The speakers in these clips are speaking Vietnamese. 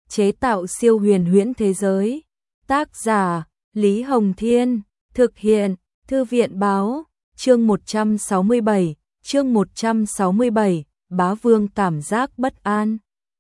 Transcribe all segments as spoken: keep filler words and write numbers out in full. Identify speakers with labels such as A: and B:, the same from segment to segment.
A: chế tạo siêu huyền huyễn thế giới. Tác giả Lý Hồng Thiên, thực hiện Thư viện Báo. Chương một trăm sáu mươi bảy, chương một trăm sáu mươi bảy, Bá Vương cảm giác bất an.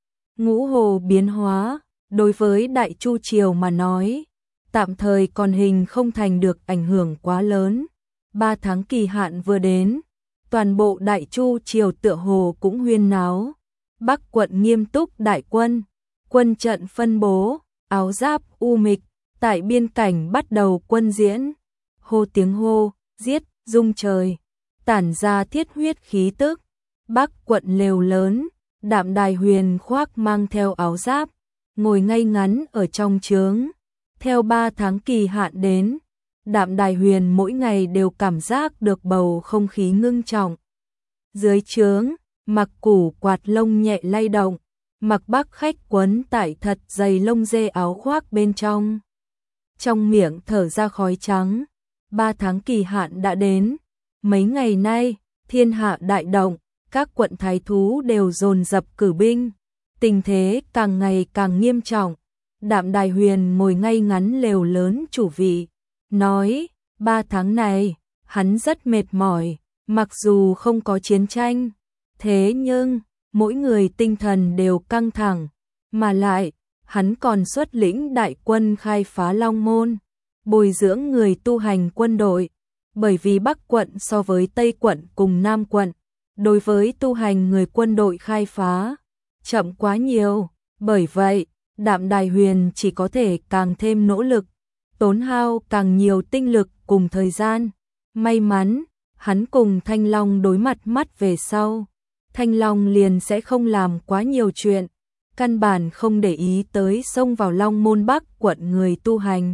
A: Ngũ hồ biến hóa, đối với Đại Chu triều mà nói, tạm thời còn hình không thành được ảnh hưởng quá lớn. Ba tháng kỳ hạn vừa đến, toàn bộ Đại Chu triều tựa hồ cũng huyên náo. Bắc quận nghiêm túc đại quân, quân trận phân bố, áo giáp u mịch, tại biên cảnh bắt đầu quân diễn. Hô tiếng hô, giết, rung trời, tản ra thiết huyết khí tức. Bắc quận lều lớn, Đạm Đài Huyền khoác mang theo áo giáp, ngồi ngay ngắn ở trong trướng. Theo ba tháng kỳ hạn đến, Đạm Đài Huyền mỗi ngày đều cảm giác được bầu không khí ngưng trọng. Dưới trướng, Mặc Củ quạt lông nhẹ lay động, Mặc Bắc khách quấn tại thật dày lông dê áo khoác bên trong. Trong miệng thở ra khói trắng, ba tháng kỳ hạn đã đến. Mấy ngày nay, thiên hạ đại động, các quận thái thú đều dồn dập cử binh. Tình thế càng ngày càng nghiêm trọng. Đạm Đài Huyền ngồi ngay ngắn lều lớn chủ vị, nói, ba tháng này, hắn rất mệt mỏi, mặc dù không có chiến tranh, thế nhưng, mỗi người tinh thần đều căng thẳng, mà lại, hắn còn xuất lĩnh đại quân khai phá Long Môn, bồi dưỡng người tu hành quân đội, bởi vì Bắc quận so với Tây quận cùng Nam quận, đối với tu hành người quân đội khai phá, chậm quá nhiều, bởi vậy, Đạm Đài Huyền chỉ có thể càng thêm nỗ lực, tốn hao càng nhiều tinh lực cùng thời gian. May mắn, hắn cùng Thanh Long đối mặt mắt về sau. Thanh Long liền sẽ không làm quá nhiều chuyện, căn bản không để ý tới xông vào Long Môn Bắc quận người tu hành.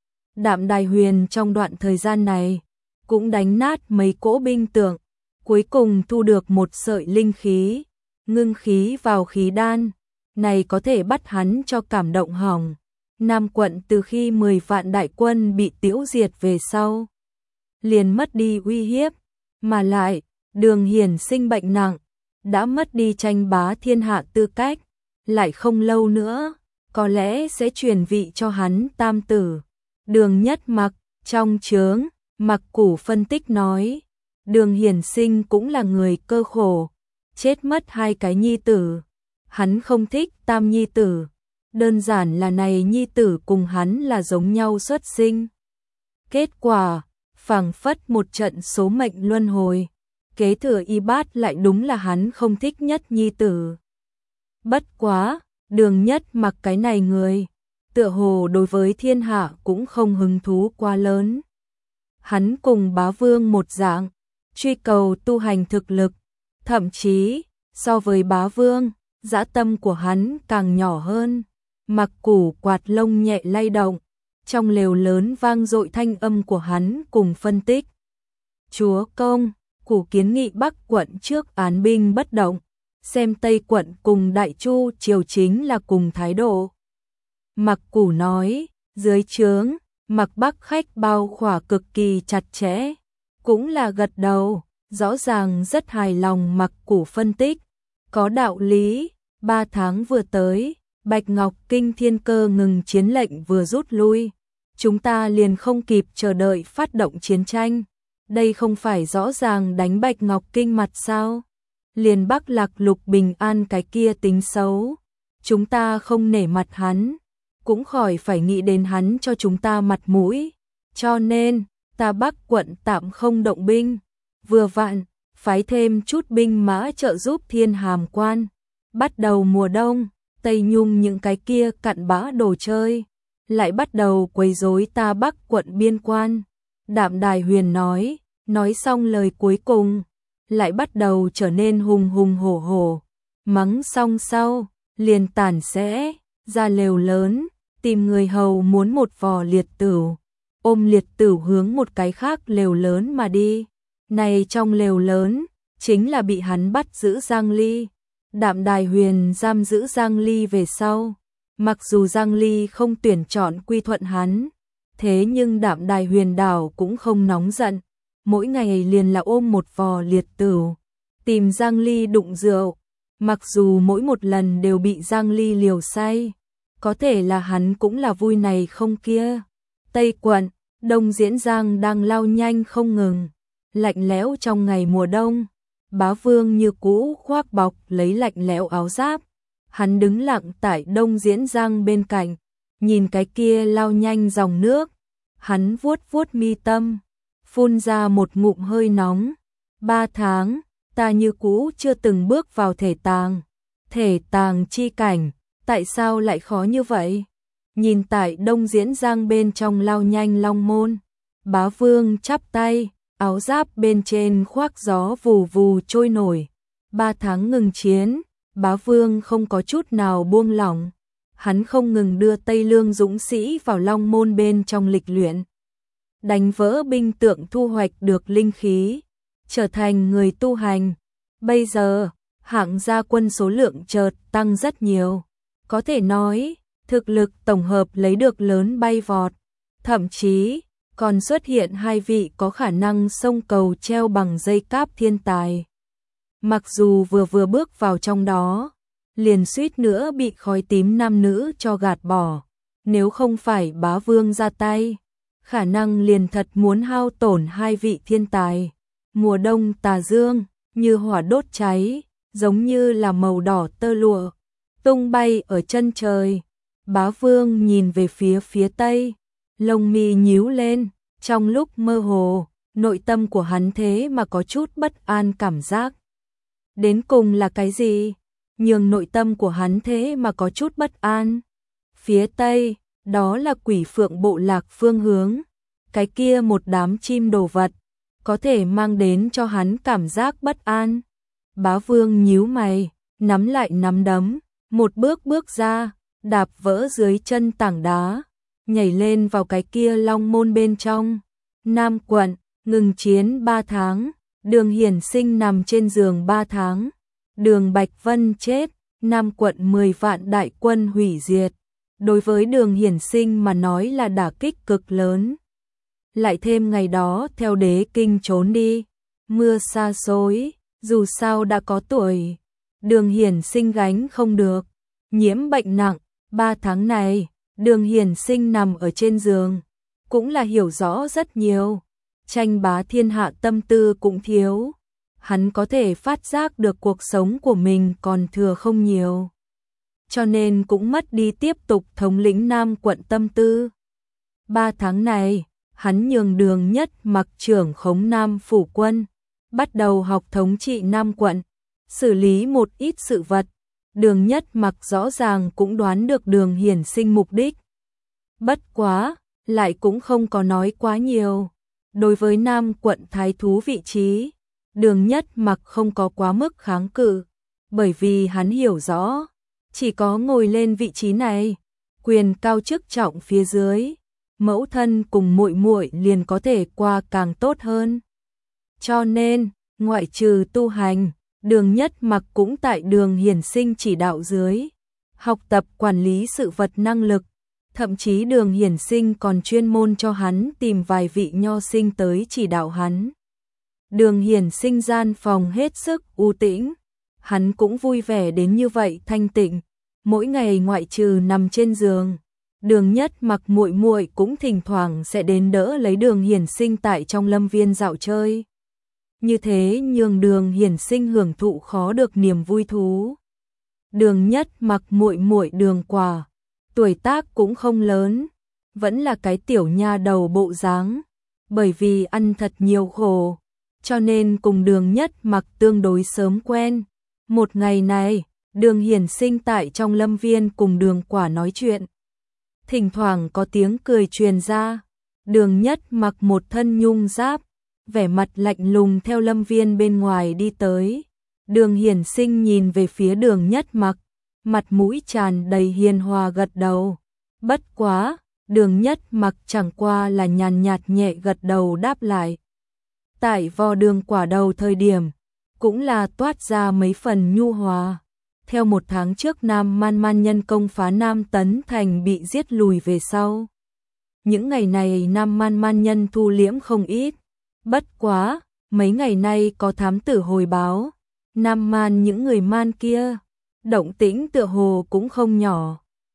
A: Đạm Đài Huyền trong đoạn thời gian này, cũng đánh nát mấy cỗ binh tượng, cuối cùng thu được một sợi linh khí, ngưng khí vào khí đan. Này có thể bắt hắn cho cảm động hỏng. Nam quận từ khi mười vạn đại quân bị tiêu diệt về sau, liền mất đi uy hiếp, mà lại, Đường Hiển sinh bệnh nặng, đã mất đi tranh bá thiên hạ tư cách, lại không lâu nữa, có lẽ sẽ truyền vị cho hắn tam tử. Đường Nhất Mặc, trong trướng, Mặc Củ phân tích nói, Đường Hiển sinh cũng là người cơ khổ, chết mất hai cái nhi tử. Hắn không thích tam nhi tử, đơn giản là này nhi tử cùng hắn là giống nhau xuất sinh. Kết quả, phảng phất một trận số mệnh luân hồi, kế thừa y bát lại đúng là hắn không thích nhất nhi tử. Bất quá, Đường Nhất Mặc cái này người, tựa hồ đối với thiên hạ cũng không hứng thú quá lớn. Hắn cùng Bá Vương một dạng, truy cầu tu hành thực lực, thậm chí, so với Bá Vương, dã tâm của hắn càng nhỏ hơn. Mặc Củ quạt lông nhẹ lay động, trong lều lớn vang dội thanh âm của hắn cùng phân tích. Chúa công, Củ kiến nghị Bắc quận trước án binh bất động, xem Tây quận cùng Đại Chu triều chính là cùng thái độ. Mặc Củ nói, dưới trướng, Mặc Bắc khách bao khỏa cực kỳ chặt chẽ, cũng là gật đầu, rõ ràng rất hài lòng. Mặc Củ phân tích, có đạo lý. Ba tháng vừa tới, Bạch Ngọc Kinh thiên cơ ngừng chiến lệnh vừa rút lui, chúng ta liền không kịp chờ đợi phát động chiến tranh. Đây không phải rõ ràng đánh Bạch Ngọc Kinh mặt sao? Liền Bắc Lạc Lục Bình An cái kia tính xấu, chúng ta không nể mặt hắn, cũng khỏi phải nghĩ đến hắn cho chúng ta mặt mũi. Cho nên, ta Bắc quận tạm không động binh, vừa vặn, phái thêm chút binh mã trợ giúp Thiên Hàm Quan. Bắt đầu mùa đông, Tây Nhung những cái kia cặn bã đồ chơi, lại bắt đầu quấy rối ta Bắc quận biên quan. Đạm Đài Huyền nói, nói xong lời cuối cùng, lại bắt đầu trở nên hùng hùng hổ hổ. Mắng xong sau, liền tản sẽ, ra lều lớn, tìm người hầu muốn một vò liệt tửu, ôm liệt tửu hướng một cái khác lều lớn mà đi. Này trong lều lớn, chính là bị hắn bắt giữ Giang Ly. Đạm Đài Huyền giam giữ Giang Ly về sau, mặc dù Giang Ly không tuyển chọn quy thuận hắn, thế nhưng Đạm Đài Huyền đảo cũng không nóng giận, mỗi ngày liền là ôm một vò liệt tửu, tìm Giang Ly đụng rượu, mặc dù mỗi một lần đều bị Giang Ly liều say, có thể là hắn cũng là vui này không kia. Tây quận, Đông Diễn Giang đang lao nhanh không ngừng, lạnh lẽo trong ngày mùa đông. Bá Vương như cũ khoác bọc lấy lạnh lẽo áo giáp, hắn đứng lặng tại Đông Diễn Giang bên cạnh, nhìn cái kia lao nhanh dòng nước, hắn vuốt vuốt mi tâm, phun ra một ngụm hơi nóng. Ba tháng, ta như cũ chưa từng bước vào thể tàng, thể tàng chi cảnh, tại sao lại khó như vậy? Nhìn tại Đông Diễn Giang bên trong lao nhanh long môn, Bá Vương chắp tay, áo giáp bên trên khoác gió vù vù trôi nổi. Ba tháng ngừng chiến, Bá Vương không có chút nào buông lỏng, hắn không ngừng đưa Tây Lương dũng sĩ vào long môn bên trong lịch luyện, đánh vỡ binh tượng, thu hoạch được linh khí, trở thành người tu hành. Bây giờ, hạng gia quân số lượng chợt tăng rất nhiều, có thể nói, thực lực tổng hợp lấy được lớn bay vọt, thậm chí còn xuất hiện hai vị có khả năng sông cầu treo bằng dây cáp thiên tài. Mặc dù vừa vừa bước vào trong đó, liền suýt nữa bị khói tím nam nữ cho gạt bỏ, nếu không phải Bá Vương ra tay, khả năng liền thật muốn hao tổn hai vị thiên tài. Mùa đông tà dương, như hỏa đốt cháy, giống như là màu đỏ tơ lụa, tung bay ở chân trời. Bá Vương nhìn về phía phía tây, lông mi nhíu lên, trong lúc mơ hồ, nội tâm của hắn thế mà có chút bất an cảm giác. Đến cùng là cái gì? Nhường nội tâm của hắn thế mà có chút bất an. Phía tây, đó là Quỷ Phượng bộ lạc phương hướng, cái kia một đám chim đồ vật, có thể mang đến cho hắn cảm giác bất an. Bá Vương nhíu mày, nắm lại nắm đấm, một bước bước ra, đạp vỡ dưới chân tảng đá, nhảy lên vào cái kia long môn bên trong. Nam quận, ngừng chiến ba tháng, Đường Hiển Sinh nằm trên giường ba tháng, Đường Bạch Vân chết, Nam quận mười vạn đại quân hủy diệt. Đối với Đường Hiển Sinh mà nói là đả kích cực lớn. Lại thêm ngày đó theo đế kinh trốn đi, mưa xa xối, dù sao đã có tuổi, Đường Hiển Sinh gánh không được, nhiễm bệnh nặng. Ba tháng này, Đường Hiển Sinh nằm ở trên giường, cũng là hiểu rõ rất nhiều, tranh bá thiên hạ tâm tư cũng thiếu, hắn có thể phát giác được cuộc sống của mình còn thừa không nhiều, cho nên cũng mất đi tiếp tục thống lĩnh Nam quận tâm tư. Ba tháng này, hắn nhường Đường Nhất Mặc trưởng khống Nam phủ quân, bắt đầu học thống trị Nam quận, xử lý một ít sự vật. Đường Nhất Mặc rõ ràng cũng đoán được Đường Hiển Sinh mục đích. Bất quá, lại cũng không có nói quá nhiều. Đối với Nam quận thái thú vị trí, Đường Nhất Mặc không có quá mức kháng cự, bởi vì hắn hiểu rõ, chỉ có ngồi lên vị trí này, quyền cao chức trọng phía dưới, mẫu thân cùng muội muội liền có thể qua càng tốt hơn. Cho nên, ngoại trừ tu hành, Đường Nhất Mặc cũng tại Đường Hiển Sinh chỉ đạo dưới, học tập quản lý sự vật năng lực, thậm chí Đường Hiển Sinh còn chuyên môn cho hắn tìm vài vị nho sinh tới chỉ đạo hắn. Đường Hiển Sinh gian phòng hết sức u tĩnh, hắn cũng vui vẻ đến như vậy thanh tịnh, mỗi ngày ngoại trừ nằm trên giường, Đường Nhất Mặc muội muội cũng thỉnh thoảng sẽ đến đỡ lấy Đường Hiển Sinh tại trong lâm viên dạo chơi. Như thế nhường Đường Hiển Sinh hưởng thụ khó được niềm vui thú. Đường Nhất Mặc muội muội Đường Quả, tuổi tác cũng không lớn, vẫn là cái tiểu nha đầu bộ dáng, bởi vì ăn thật nhiều khổ, cho nên cùng Đường Nhất Mặc tương đối sớm quen. Một ngày này, Đường Hiển Sinh tại trong lâm viên cùng Đường Quả nói chuyện, thỉnh thoảng có tiếng cười truyền ra. Đường Nhất Mặc một thân nhung giáp, vẻ mặt lạnh lùng theo lâm viên bên ngoài đi tới. Đường Hiển Sinh nhìn về phía Đường Nhất Mặc, mặt mũi tràn đầy hiền hòa gật đầu. Bất quá, Đường Nhất Mặc chẳng qua là nhàn nhạt nhẹ gật đầu đáp lại. Tại vò Đường Quả đầu thời điểm, cũng là toát ra mấy phần nhu hòa. Theo một tháng trước Nam Man Man nhân công phá Nam Tấn Thành bị giết lùi về sau. Những ngày này Nam Man Man nhân thu liễm không ít. Bất quá, mấy ngày nay có thám tử hồi báo, Nam Man những người Man kia, động tĩnh tựa hồ cũng không nhỏ.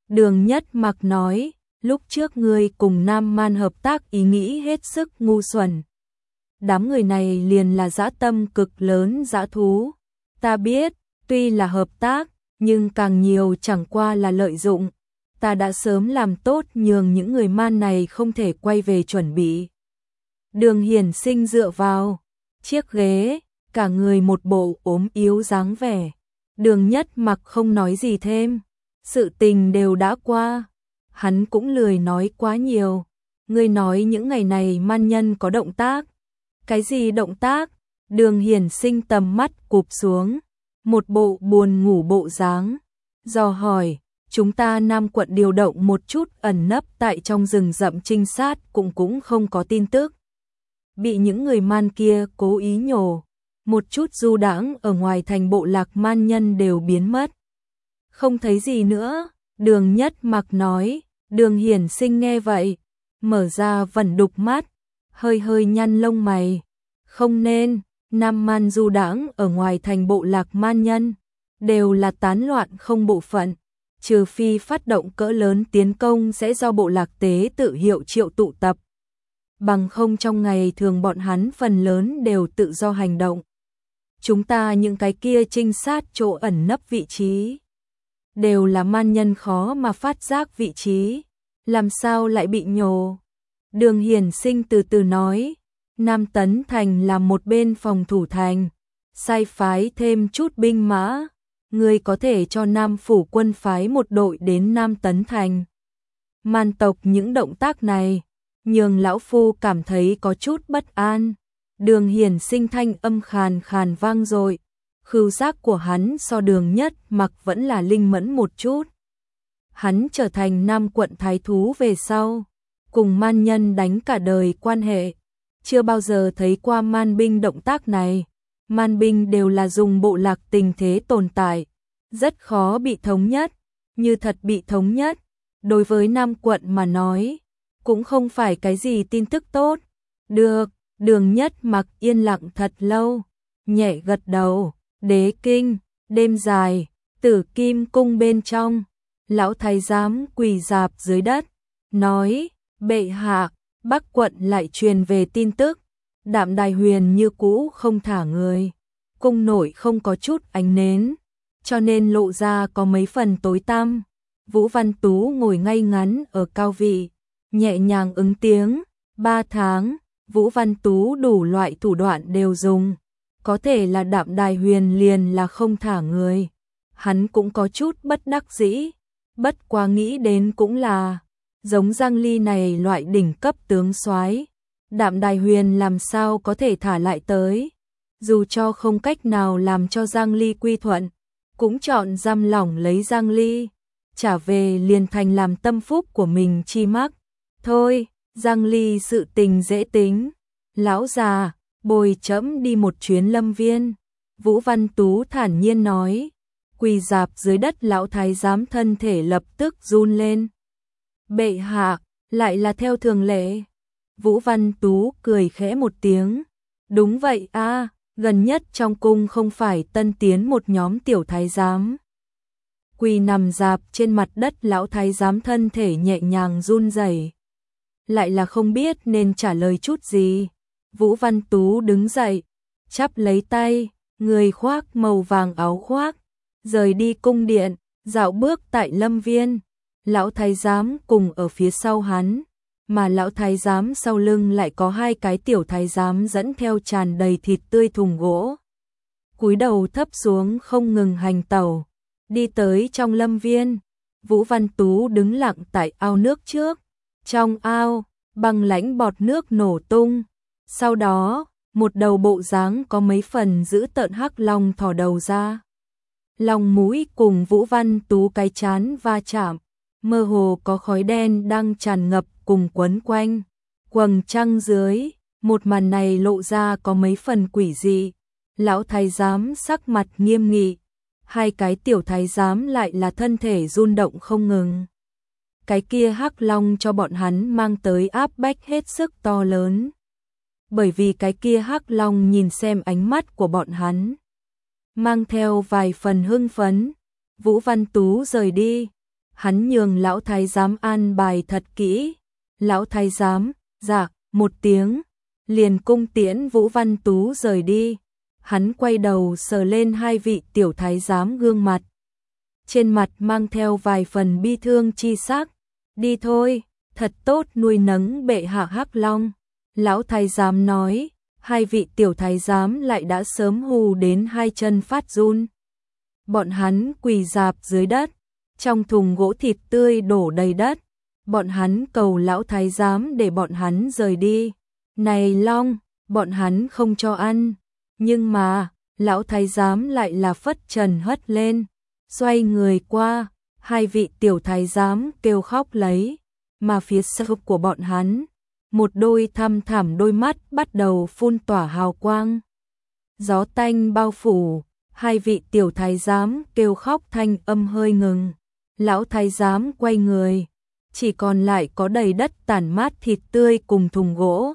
A: Đường Nhất Mặc nói, lúc trước ngươi cùng Nam Man hợp tác ý nghĩ hết sức ngu xuẩn. Đám người này liền là dã tâm cực lớn dã thú. Ta biết, tuy là hợp tác, nhưng càng nhiều chẳng qua là lợi dụng. Ta đã sớm làm tốt nhường những người man này không thể quay về chuẩn bị. Đường Hiển Sinh dựa vào chiếc ghế, cả người một bộ ốm yếu dáng vẻ. Đường Nhất Mặc không nói gì thêm, sự tình đều đã qua, hắn cũng lười nói quá nhiều. Ngươi nói những ngày này man nhân có động tác. Cái gì động tác? Đường Hiển Sinh tầm mắt cụp xuống, một bộ buồn ngủ bộ dáng, dò hỏi, chúng ta Nam quận điều động một chút ẩn nấp tại trong rừng rậm trinh sát cũng cũng không có tin tức. Bị những người man kia cố ý nhổ, một chút du đãng ở ngoài thành bộ lạc man nhân đều biến mất. Không thấy gì nữa, Đường Nhất Mặc nói. Đường Hiển Sinh nghe vậy, mở ra vẩn đục mắt, hơi hơi nhăn lông mày. Không nên, Nam man du đãng ở ngoài thành bộ lạc man nhân, đều là tán loạn không bộ phận, trừ phi phát động cỡ lớn tiến công sẽ do bộ lạc tế tự hiệu triệu tụ tập. Bằng không trong ngày thường bọn hắn phần lớn đều tự do hành động. Chúng ta những cái kia trinh sát chỗ ẩn nấp vị trí, đều là man nhân khó mà phát giác vị trí, làm sao lại bị nhổ. Đường Hiển Sinh từ từ nói, Nam Tấn Thành là một bên phòng thủ thành, sai phái thêm chút binh mã, người có thể cho Nam Phủ quân phái một đội đến Nam Tấn Thành. Man tộc những động tác này, nhường lão phu cảm thấy có chút bất an. Đường Hiển Sinh thanh âm khàn khàn vang dội, khứu giác của hắn so Đường Nhất Mặc vẫn là linh mẫn một chút. Hắn trở thành Nam quận thái thú về sau, cùng man nhân đánh cả đời quan hệ, chưa bao giờ thấy qua man binh động tác này. Man binh đều là dùng bộ lạc tình thế tồn tại, rất khó bị thống nhất, như thật bị thống nhất, đối với Nam quận mà nói, cũng không phải cái gì tin tức tốt. Được, Đường Nhất Mặc yên lặng thật lâu, nhẹ gật đầu. Đế kinh, đêm dài, Tử Kim cung bên trong, lão thái giám quỳ rạp dưới đất, nói, bệ hạ, Bắc quận lại truyền về tin tức, Đạm Đài Huyền như cũ không thả người, cung nội không có chút ánh nến, cho nên lộ ra có mấy phần tối tăm. Vũ Văn Tú ngồi ngay ngắn ở cao vị, nhẹ nhàng ứng tiếng, ba tháng, Vũ Văn Tú đủ loại thủ đoạn đều dùng, có thể là Đạm Đài Huyền liền là không thả người. Hắn cũng có chút bất đắc dĩ, bất quá nghĩ đến cũng là, giống Giang Ly này loại đỉnh cấp tướng soái, Đạm Đài Huyền làm sao có thể thả lại tới. Dù cho không cách nào làm cho Giang Ly quy thuận, cũng chọn giam lỏng lấy Giang Ly, trả về liền thành làm tâm phúc của mình chi mắc. Thôi, Giang Ly sự tình dễ tính, lão già, bồi trẫm đi một chuyến Lâm Viên. Vũ Văn Tú thản nhiên nói, quỳ rạp dưới đất lão thái giám thân thể lập tức run lên. Bệ hạ, lại là theo thường lệ. Vũ Văn Tú cười khẽ một tiếng, đúng vậy a, gần nhất trong cung không phải tân tiến một nhóm tiểu thái giám. Quỳ nằm rạp trên mặt đất lão thái giám thân thể nhẹ nhàng run rẩy, lại là không biết nên trả lời chút gì. Vũ Văn Tú đứng dậy, chắp lấy tay, người khoác màu vàng áo khoác, rời đi cung điện, dạo bước tại Lâm Viên. Lão thái giám cùng ở phía sau hắn, mà lão thái giám sau lưng lại có hai cái tiểu thái giám dẫn theo tràn đầy thịt tươi thùng gỗ. Cúi đầu thấp xuống không ngừng hành tẩu, đi tới trong Lâm Viên. Vũ Văn Tú đứng lặng tại ao nước trước, trong ao, băng lãnh bọt nước nổ tung. Sau đó, một đầu bộ dáng có mấy phần giữ tợn hắc long thò đầu ra. Lòng mũi cùng Vũ Văn Tú cái chán va chạm, mơ hồ có khói đen đang tràn ngập cùng quấn quanh. Quầng trăng dưới, một màn này lộ ra có mấy phần quỷ dị. Lão thái giám sắc mặt nghiêm nghị, hai cái tiểu thái giám lại là thân thể run động không ngừng. Cái kia hắc long cho bọn hắn mang tới áp bách hết sức to lớn. Bởi vì cái kia hắc long nhìn xem ánh mắt của bọn hắn, mang theo vài phần hưng phấn. Vũ Văn Tú rời đi, hắn nhường lão thái giám an bài thật kỹ. Lão thái giám, dạ, một tiếng, liền cung tiễn Vũ Văn Tú rời đi. Hắn quay đầu sờ lên hai vị tiểu thái giám gương mặt. Trên mặt mang theo vài phần bi thương chi sắc. Đi thôi, thật tốt nuôi nấng bệ hạ Hắc Long. Lão thái giám nói, hai vị tiểu thái giám lại đã sớm hù đến hai chân phát run. Bọn hắn quỳ rạp dưới đất, trong thùng gỗ thịt tươi đổ đầy đất. Bọn hắn cầu lão thái giám để bọn hắn rời đi. Này Long, bọn hắn không cho ăn. Nhưng mà, lão thái giám lại là phất trần hất lên. Xoay người qua, hai vị tiểu thái giám kêu khóc lấy. Mà phía sau của bọn hắn, một đôi thăm thẳm đôi mắt bắt đầu phun tỏa hào quang. Gió tanh bao phủ, hai vị tiểu thái giám kêu khóc thanh âm hơi ngừng. Lão thái giám quay người, chỉ còn lại có đầy đất tản mát thịt tươi cùng thùng gỗ.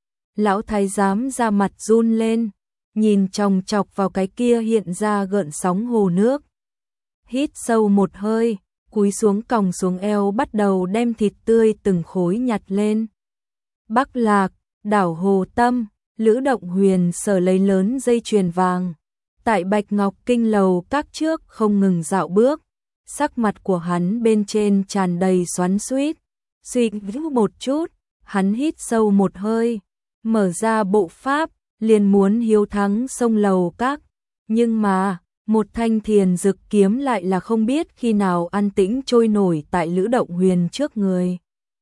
A: Lão thái giám ra mặt run lên, nhìn chòng chọc vào cái kia hiện ra gợn sóng hồ nước. Hít sâu một hơi, cúi xuống còng xuống eo bắt đầu đem thịt tươi từng khối nhặt lên. Bắc Lạc, đảo Hồ Tâm, Lữ Động Huyền sở lấy lớn dây chuyền vàng. Tại Bạch Ngọc Kinh lầu các trước không ngừng dạo bước. Sắc mặt của hắn bên trên tràn đầy xoắn xuýt. Suy nghĩ một chút, hắn hít sâu một hơi, mở ra bộ pháp, liền muốn hiếu thắng sông lầu các. Nhưng mà, một thanh thiền dực kiếm lại là không biết khi nào an tĩnh trôi nổi tại Lữ Động Huyền trước người.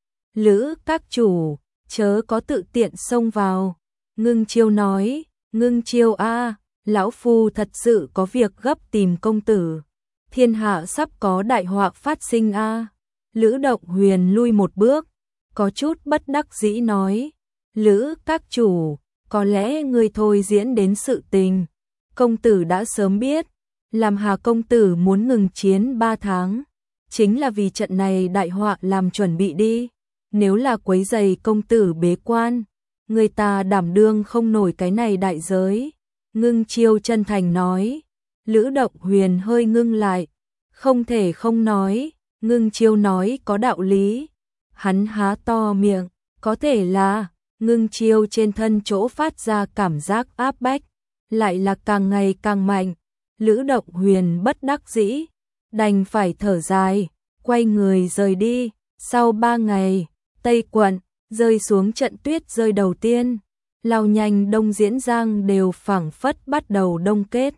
A: Lữ các chủ, chớ có tự tiện xông vào. Ngưng Chiêu nói, Ngưng Chiêu a, lão phu thật sự có việc gấp tìm công tử. Thiên hạ sắp có đại họa phát sinh a. Lữ Động Huyền lui một bước, có chút bất đắc dĩ nói, Lữ các chủ, có lẽ người thôi diễn đến sự tình. Công tử đã sớm biết, làm Hà công tử muốn ngừng chiến ba tháng, chính là vì trận này đại họa làm chuẩn bị đi. Nếu là quấy rầy công tử bế quan, người ta đảm đương không nổi cái này đại giới. Ngưng Chiêu chân thành nói. Lữ Động Huyền hơi ngưng lại, không thể không nói, Ngưng Chiêu nói có đạo lý. Hắn há to miệng, có thể là, Ngưng Chiêu trên thân chỗ phát ra cảm giác áp bách, lại là càng ngày càng mạnh. Lữ Động Huyền bất đắc dĩ, đành phải thở dài, quay người rời đi. Sau ba ngày, Tây quận, rơi xuống trận tuyết rơi đầu tiên. Lao Nhanh Đông Diễn Giang đều phảng phất bắt đầu đông kết.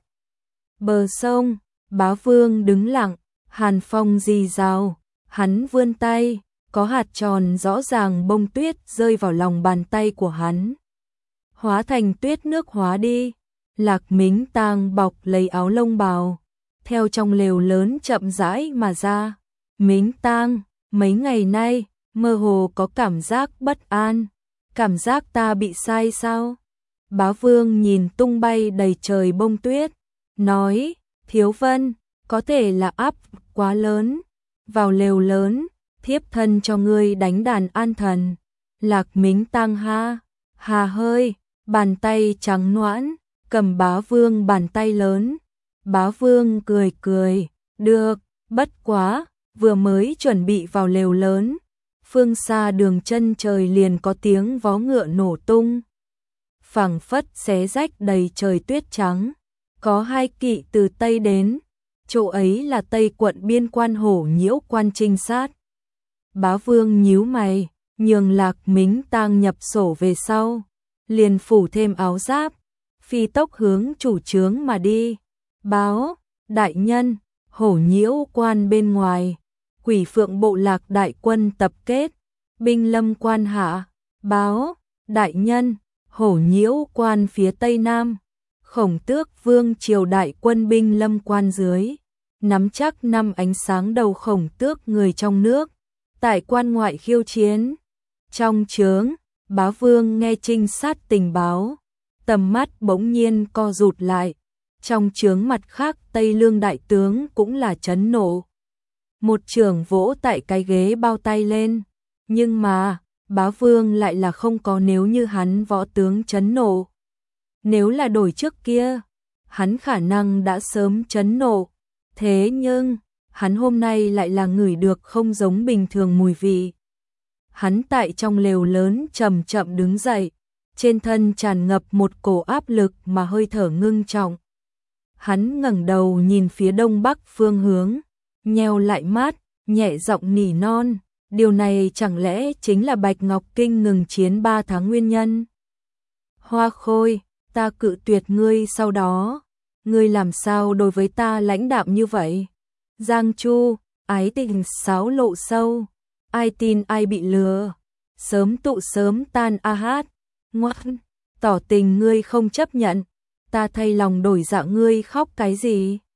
A: Bờ sông, Bá Vương đứng lặng, hàn phong rì rào, hắn vươn tay, có hạt tròn rõ ràng bông tuyết rơi vào lòng bàn tay của hắn. Hóa thành tuyết nước hóa đi. Lạc Mính Tang bọc lấy áo lông bào, theo trong lều lớn chậm rãi mà ra. Mính Tang, mấy ngày nay, mơ hồ có cảm giác bất an. Cảm giác ta bị sai sao? Bá Vương nhìn tung bay đầy trời bông tuyết, nói, Thiếu Vân, có thể là áp quá lớn. Vào lều lớn, thiếp thân cho ngươi đánh đàn an thần. Lạc Mính Tang ha, hà hơi, bàn tay trắng nõn, cầm Bá Vương bàn tay lớn. Bá Vương cười cười, được, bất quá, vừa mới chuẩn bị vào lều lớn. Phương xa đường chân trời liền có tiếng vó ngựa nổ tung. Phảng phất xé rách đầy trời tuyết trắng. Có hai kỵ từ Tây đến, chỗ ấy là Tây quận biên quan Hổ Nhiễu quan trinh sát. Bá Vương nhíu mày, nhường Lạc Mính Tang nhập sổ về sau, liền phủ thêm áo giáp, phi tốc hướng chủ trướng mà đi. Báo, đại nhân, Hổ Nhiễu quan bên ngoài, Quỷ Phượng bộ lạc đại quân tập kết, binh lâm quan hạ. Báo, đại nhân, Hổ Nhiễu quan phía tây nam, Khổng Tước vương triều đại quân binh lâm quan dưới, nắm chắc năm ánh sáng đầu Khổng Tước người trong nước, tại quan ngoại khiêu chiến. Trong trướng, Bá Vương nghe trinh sát tình báo, tầm mắt bỗng nhiên co rụt lại. Trong trướng mặt khác Tây Lương đại tướng cũng là chấn nộ. Một trưởng vỗ tại cái ghế bao tay lên, nhưng mà, Bá Vương lại là không có nếu như hắn võ tướng chấn nộ. Nếu là đổi trước kia, hắn khả năng đã sớm chấn nộ. Thế nhưng, hắn hôm nay lại là ngửi được không giống bình thường mùi vị. Hắn tại trong lều lớn chậm chậm đứng dậy, trên thân tràn ngập một cổ áp lực mà hơi thở ngưng trọng. Hắn ngẩng đầu nhìn phía đông bắc phương hướng, nheo lại mắt, nhẹ giọng nỉ non, điều này chẳng lẽ chính là Bạch Ngọc Kinh ngừng chiến ba tháng nguyên nhân? Hoa Khôi, ta cự tuyệt ngươi sau đó, ngươi làm sao đối với ta lãnh đạm như vậy? Giang Chu, ái tình sáo lộ sâu, ai tin ai bị lừa, sớm tụ sớm tan a hát, ngoan, tỏ tình ngươi không chấp nhận, ta thay lòng đổi dạ ngươi khóc cái gì?